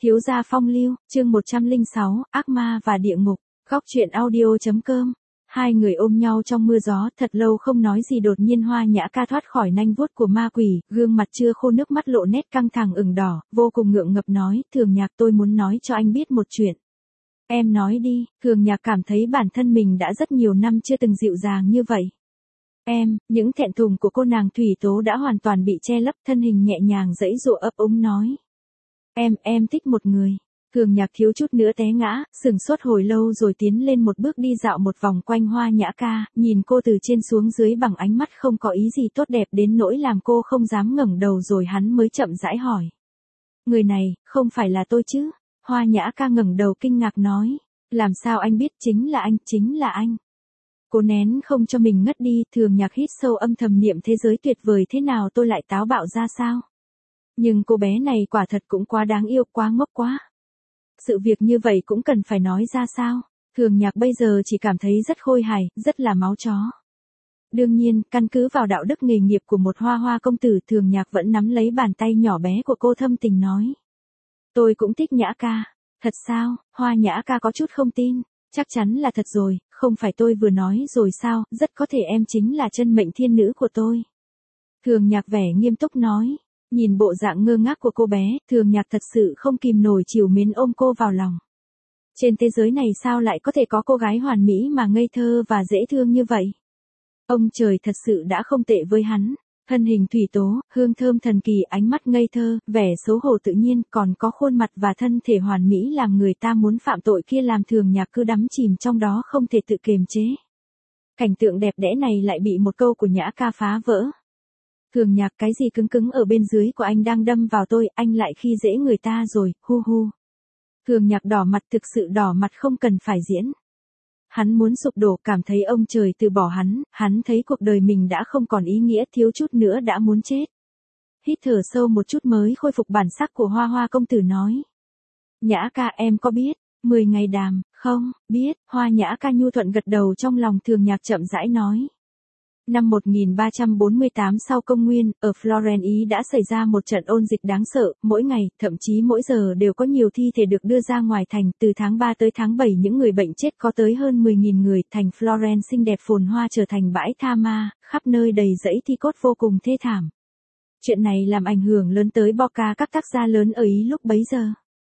Thiếu gia phong lưu, chương 106, ác ma và địa ngục, góc truyện audio.com. Hai người ôm nhau trong mưa gió, thật lâu không nói gì, đột nhiên Hoa Nhã Ca thoát khỏi nanh vuốt của ma quỷ, gương mặt chưa khô, nước mắt lộ nét căng thẳng ửng đỏ, vô cùng ngượng ngập nói, Thường Nhạc, tôi muốn nói cho anh biết một chuyện. Em nói đi. Thường Nhạc cảm thấy bản thân mình đã rất nhiều năm chưa từng dịu dàng như vậy. Những thẹn thùng của cô nàng Thủy Tố đã hoàn toàn bị che lấp, thân hình nhẹ nhàng giãy giụa ấp úng nói. Em thích một người. Thường Nhạc thiếu chút nữa té ngã, sững sốt hồi lâu rồi tiến lên một bước đi dạo một vòng quanh Hoa Nhã Ca, nhìn cô từ trên xuống dưới bằng ánh mắt không có ý gì tốt đẹp đến nỗi làm cô không dám ngẩng đầu, rồi hắn mới chậm rãi hỏi. Người này, không phải là tôi chứ? Hoa Nhã Ca ngẩng đầu kinh ngạc nói. Làm sao anh biết? Chính là anh. Cô nén không cho mình ngất đi, Thường Nhạc hít sâu âm thầm niệm thế giới tuyệt vời thế nào tôi lại táo bạo ra sao? Nhưng cô bé này quả thật cũng quá đáng yêu, quá ngốc quá. Sự việc như vậy cũng cần phải nói ra sao? Thường Nhạc bây giờ chỉ cảm thấy rất khôi hài, rất là máu chó. Đương nhiên, căn cứ vào đạo đức nghề nghiệp của một hoa công tử, Thường Nhạc vẫn nắm lấy bàn tay nhỏ bé của cô thâm tình nói. Tôi cũng thích Nhã Ca. Thật sao? Hoa Nhã Ca có chút không tin. Chắc chắn là thật rồi, không phải tôi vừa nói rồi sao, rất có thể em chính là chân mệnh thiên nữ của tôi. Thường Nhạc vẻ nghiêm túc nói. Nhìn bộ dạng ngơ ngác của cô bé, Thường Nhạc thật sự không kìm nổi trìu mến ôm cô vào lòng. Trên thế giới này sao lại có thể có cô gái hoàn mỹ mà ngây thơ và dễ thương như vậy? Ông trời thật sự đã không tệ với hắn. Thân hình Thủy Tố, hương thơm thần kỳ, ánh mắt ngây thơ, vẻ xấu hổ tự nhiên, còn có khuôn mặt và thân thể hoàn mỹ làm người ta muốn phạm tội kia, làm Thường Nhạc cứ đắm chìm trong đó không thể tự kiềm chế. Cảnh tượng đẹp đẽ này lại bị một câu của Nhã Ca phá vỡ. Thường Nhạc, cái gì cứng cứng ở bên dưới của anh đang đâm vào tôi, anh lại khi dễ người ta rồi, hu hu. Thường Nhạc đỏ mặt, thực sự đỏ mặt, không cần phải diễn. Hắn muốn sụp đổ, cảm thấy ông trời từ bỏ hắn thấy cuộc đời mình đã không còn ý nghĩa, thiếu chút nữa đã muốn chết. Hít thở sâu một chút mới khôi phục bản sắc của Hoa công tử nói. Nhã Ca, em có biết, 10 ngày đàm, không, biết, Hoa Nhã Ca nhu thuận gật đầu, trong lòng Thường Nhạc chậm rãi nói. Năm 1348 sau công nguyên, ở Florence Ý đã xảy ra một trận ôn dịch đáng sợ, mỗi ngày, thậm chí mỗi giờ đều có nhiều thi thể được đưa ra ngoài thành, từ tháng 3 tới tháng 7 những người bệnh chết có tới hơn 10.000 người, thành Florence xinh đẹp phồn hoa trở thành bãi tha ma, khắp nơi đầy rẫy thi cốt vô cùng thê thảm. Chuyện này làm ảnh hưởng lớn tới Boca, các tác gia lớn ở Ý lúc bấy giờ.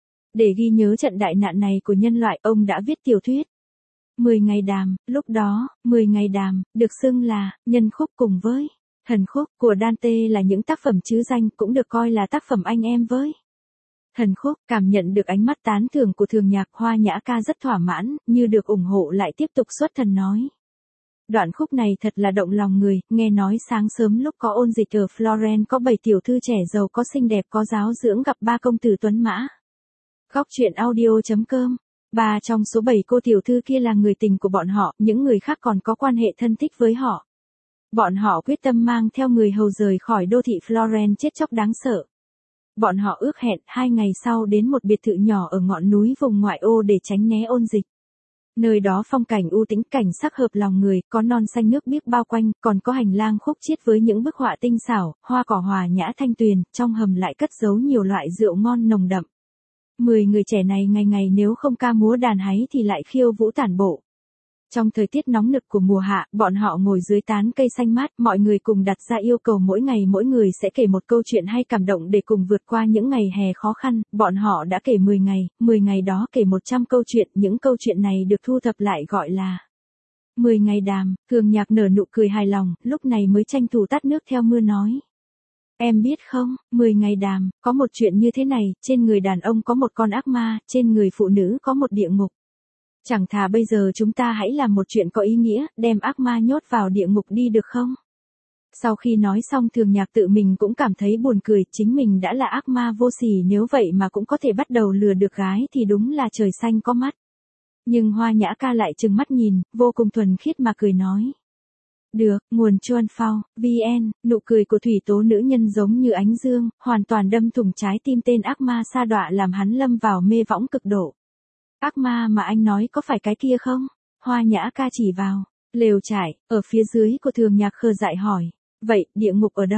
Để ghi nhớ trận đại nạn này của nhân loại, ông đã viết tiểu thuyết 10 ngày đàm, lúc đó, 10 ngày đàm, được xưng là, nhân khúc cùng với thần khúc của Dante là những tác phẩm trứ danh, cũng được coi là tác phẩm anh em với thần khúc. Cảm nhận được ánh mắt tán thưởng của Thường Nhạc, Hoa Nhã Ca rất thỏa mãn, như được ủng hộ lại tiếp tục xuất thần nói. Đoạn khúc này thật là động lòng người, nghe nói sáng sớm lúc có ôn dịch ở Florence có 7 tiểu thư trẻ giàu có xinh đẹp có giáo dưỡng gặp 3 công tử tuấn mã. Góc truyện audio.com. 3 trong số 7 cô tiểu thư kia là người tình của bọn họ, những người khác còn có quan hệ thân thích với họ. Bọn họ quyết tâm mang theo người hầu rời khỏi đô thị Florence chết chóc đáng sợ. Bọn họ ước hẹn 2 ngày sau đến một biệt thự nhỏ ở ngọn núi vùng ngoại ô để tránh né ôn dịch. Nơi đó phong cảnh u tĩnh, cảnh sắc hợp lòng người, có non xanh nước biếc bao quanh, còn có hành lang khúc chiết với những bức họa tinh xảo, hoa cỏ hòa nhã thanh tuyền, trong hầm lại cất giấu nhiều loại rượu ngon nồng đậm. 10 người trẻ này ngày ngày nếu không ca múa đàn háy thì lại khiêu vũ tản bộ. Trong thời tiết nóng nực của mùa hạ, bọn họ ngồi dưới tán cây xanh mát, mọi người cùng đặt ra yêu cầu mỗi ngày mỗi người sẽ kể một câu chuyện hay cảm động để cùng vượt qua những ngày hè khó khăn. Bọn họ đã kể 10 ngày đó kể 100 câu chuyện, những câu chuyện này được thu thập lại gọi là 10 ngày đàm. Thường Nhạc nở nụ cười hài lòng, lúc này mới tranh thủ tắt nước theo mưa nói. Em biết không, 10 ngày đàm, có một chuyện như thế này, trên người đàn ông có một con ác ma, trên người phụ nữ có một địa ngục. Chẳng thà bây giờ chúng ta hãy làm một chuyện có ý nghĩa, đem ác ma nhốt vào địa ngục đi được không? Sau khi nói xong, Thường Nhạc tự mình cũng cảm thấy buồn cười, chính mình đã là ác ma vô sỉ, nếu vậy mà cũng có thể bắt đầu lừa được gái thì đúng là trời xanh có mắt. Nhưng Hoa Nhã Ca lại trừng mắt nhìn, vô cùng thuần khiết mà cười nói. Được, nguồn Chuan Phao, VN, nụ cười của Thủy Tố nữ nhân giống như ánh dương, hoàn toàn đâm thủng trái tim tên ác ma sa đọa, làm hắn lâm vào mê võng cực độ. Ác ma mà anh nói có phải cái kia không? Hoa Nhã Ca chỉ vào lều trại, ở phía dưới của Thường Nhạc khờ dại hỏi. Vậy, địa ngục ở đâu?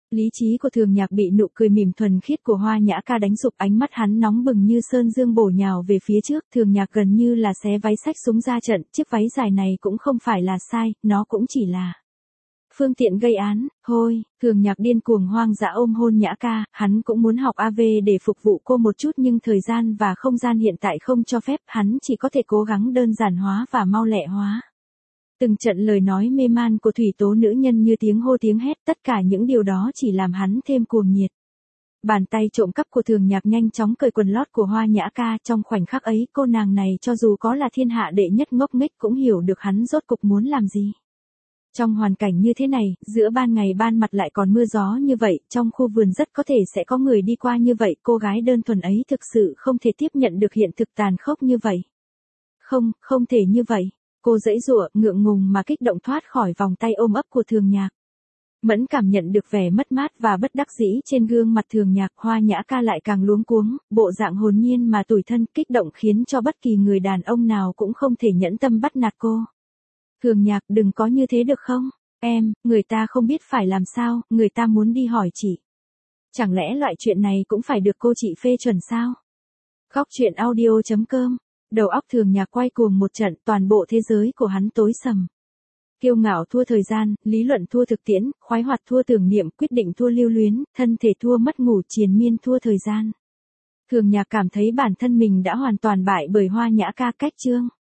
Lý trí của Thường Nhạc bị nụ cười mỉm thuần khiết của Hoa Nhã Ca đánh sụp, ánh mắt hắn nóng bừng như sơn dương bổ nhào về phía trước. Thường Nhạc gần như là xé váy xách súng ra trận, chiếc váy dài này cũng không phải là sai, nó cũng chỉ là phương tiện gây án. Hôi, Thường Nhạc điên cuồng hoang dã ôm hôn Nhã Ca, hắn cũng muốn học AV để phục vụ cô một chút nhưng thời gian và không gian hiện tại không cho phép, hắn chỉ có thể cố gắng đơn giản hóa và mau lẹ hóa. Từng trận lời nói mê man của thủy tố nữ nhân như tiếng hô tiếng hét, tất cả những điều đó chỉ làm hắn thêm cuồng nhiệt. Bàn tay trộm cắp của Thường Nhạc nhanh chóng cởi quần lót của Hoa Nhã Ca, trong khoảnh khắc ấy cô nàng này cho dù có là thiên hạ đệ nhất ngốc nghếch cũng hiểu được hắn rốt cục muốn làm gì. Trong hoàn cảnh như thế này, giữa ban ngày ban mặt lại còn mưa gió như vậy, trong khu vườn rất có thể sẽ có người đi qua như vậy, cô gái đơn thuần ấy thực sự không thể tiếp nhận được hiện thực tàn khốc như vậy. Không, không thể như vậy. Cô giãy giụa, ngượng ngùng mà kích động thoát khỏi vòng tay ôm ấp của Thường Nhạc. Mẫn cảm nhận được vẻ mất mát và bất đắc dĩ trên gương mặt Thường Nhạc, Hoa Nhã Ca lại càng luống cuống, bộ dạng hồn nhiên mà tủi thân, kích động khiến cho bất kỳ người đàn ông nào cũng không thể nhẫn tâm bắt nạt cô. Thường Nhạc, đừng có như thế được không? Em, người ta không biết phải làm sao, người ta muốn đi hỏi chị. Chẳng lẽ loại chuyện này cũng phải được cô chị phê chuẩn sao? Góc truyện audio.com. Đầu óc Thường Nhạc quay cuồng một trận, toàn bộ thế giới của hắn tối sầm. Kiêu ngạo thua thời gian, lý luận thua thực tiễn, khoái hoạt thua tưởng niệm, quyết định thua lưu luyến, thân thể thua mất ngủ, triền miên thua thời gian. Thường Nhạc cảm thấy bản thân mình đã hoàn toàn bại bởi Hoa Nhã Ca. Cách chương